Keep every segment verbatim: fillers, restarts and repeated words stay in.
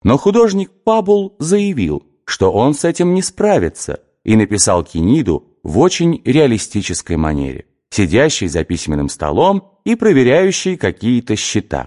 Но художник Фабул заявил, что он с этим не справится, и написал Киниду в очень реалистической манере, сидящей за письменным столом и проверяющей какие-то счета.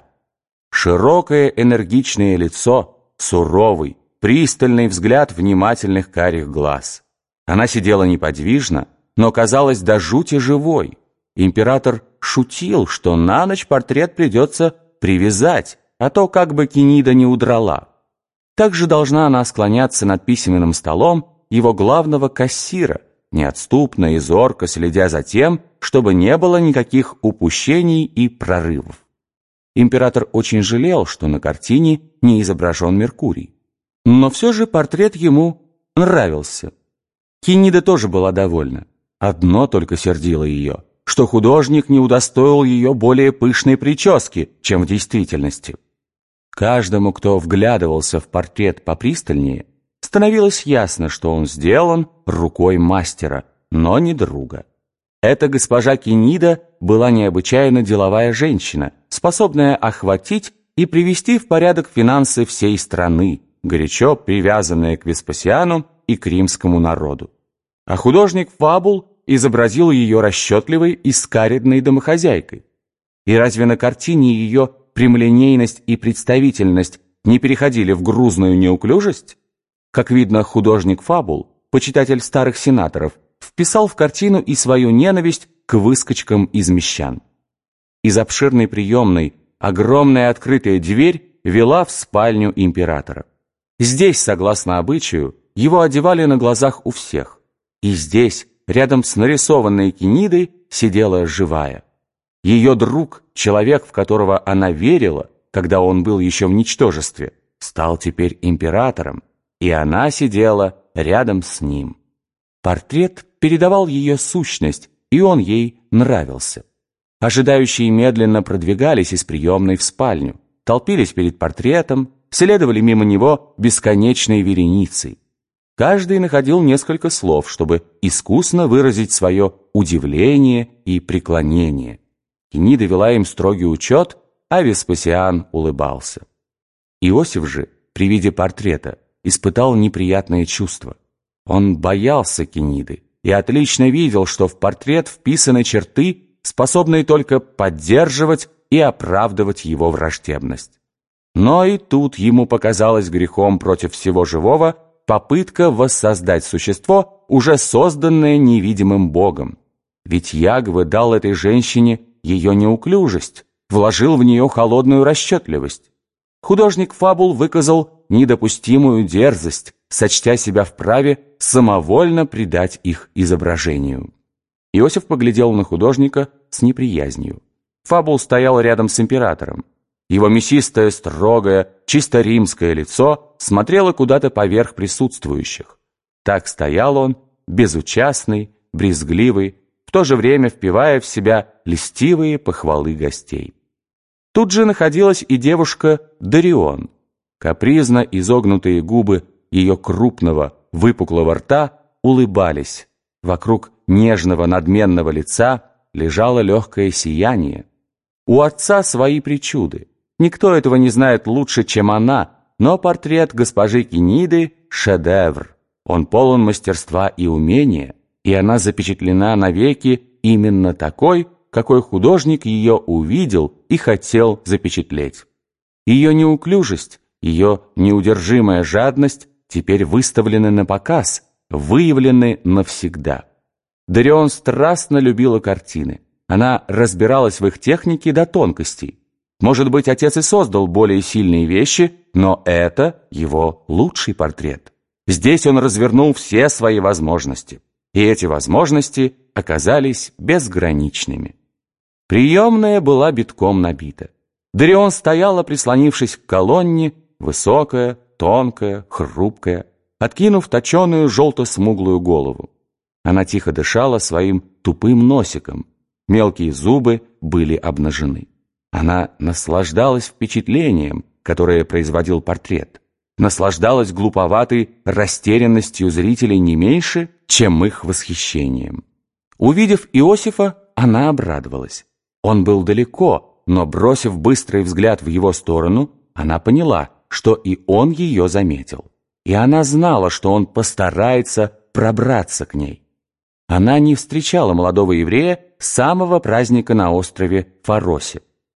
Широкое энергичное лицо, суровый, пристальный взгляд внимательных карих глаз. Она сидела неподвижно, но казалась до жути живой. Император шутил, что на ночь портрет придется привязать, а то как бы Кинида не удрала. Также должна она склоняться над письменным столом его главного кассира, неотступно и зорко следя за тем, чтобы не было никаких упущений и прорывов. Император очень жалел, что на картине не изображен Меркурий. Но все же портрет ему нравился. Кинида тоже была довольна. Одно только сердило ее, что художник не удостоил ее более пышной прически, чем в действительности. Каждому, кто вглядывался в портрет попристальнее, становилось ясно, что он сделан рукой мастера, но не друга. Эта госпожа Кинида была необычайно деловая женщина, способная охватить и привести в порядок финансы всей страны, горячо привязанная к Веспасиану и к римскому народу. А художник Фабул изобразил ее расчетливой и скаредной домохозяйкой. И разве на картине ее прямолинейность и представительность не переходили в грузную неуклюжесть? Как видно, художник Фабул, почитатель старых сенаторов, вписал в картину и свою ненависть к выскочкам из мещан. Из обширной приемной огромная открытая дверь вела в спальню императора. Здесь, согласно обычаю, его одевали на глазах у всех. И здесь, рядом с нарисованной Кинидой, сидела живая. Ее друг, человек, в которого она верила, когда он был еще в ничтожестве, стал теперь императором, и она сидела рядом с ним. Портрет передавал ее сущность, и он ей нравился. Ожидающие медленно продвигались из приемной в спальню, толпились перед портретом, следовали мимо него бесконечной вереницей. Каждый находил несколько слов, чтобы искусно выразить свое удивление и преклонение. Кинида вела им строгий учет, а Веспасиан улыбался. Иосиф же, при виде портрета, испытал неприятное чувство. Он боялся Киниды и отлично видел, что в портрет вписаны черты, способные только поддерживать и оправдывать его враждебность. Но и тут ему показалось грехом против всего живого попытка воссоздать существо, уже созданное невидимым Богом. Ведь Ягве дал этой женщине ее неуклюжесть, вложил в нее холодную расчетливость. Художник Фабул выказал недопустимую дерзость, сочтя себя вправе самовольно придать их изображению. Иосиф поглядел на художника с неприязнью. Фабул стоял рядом с императором. Его мясистое, строгое, чисто римское лицо смотрело куда-то поверх присутствующих. Так стоял он, безучастный, брезгливый, в то же время впивая в себя льстивые похвалы гостей. Тут же находилась и девушка Дарион. Капризно изогнутые губы ее крупного, выпуклого рта улыбались. Вокруг нежного надменного лица лежало легкое сияние. У отца свои причуды. Никто этого не знает лучше, чем она, но портрет госпожи Киниды — шедевр. Он полон мастерства и умения, и она запечатлена навеки именно такой, какой художник ее увидел и хотел запечатлеть. Ее неуклюжесть, ее неудержимая жадность теперь выставлены на показ, выявлены навсегда. Дарион страстно любила картины. Она разбиралась в их технике до тонкостей. Может быть, отец и создал более сильные вещи, но это его лучший портрет. Здесь он развернул все свои возможности, и эти возможности оказались безграничными. Приемная была битком набита. Дарион стояла, прислонившись к колонне, высокая, тонкая, хрупкая, откинув точеную желто-смуглую голову. Она тихо дышала своим тупым носиком. Мелкие зубы были обнажены. Она наслаждалась впечатлением, которое производил портрет. Наслаждалась глуповатой растерянностью зрителей не меньше, чем их восхищением. Увидев Иосифа, она обрадовалась. Он был далеко, но, бросив быстрый взгляд в его сторону, она поняла, что и он ее заметил. И она знала, что он постарается пробраться к ней. Она не встречала молодого еврея с самого праздника на острове Фаросе.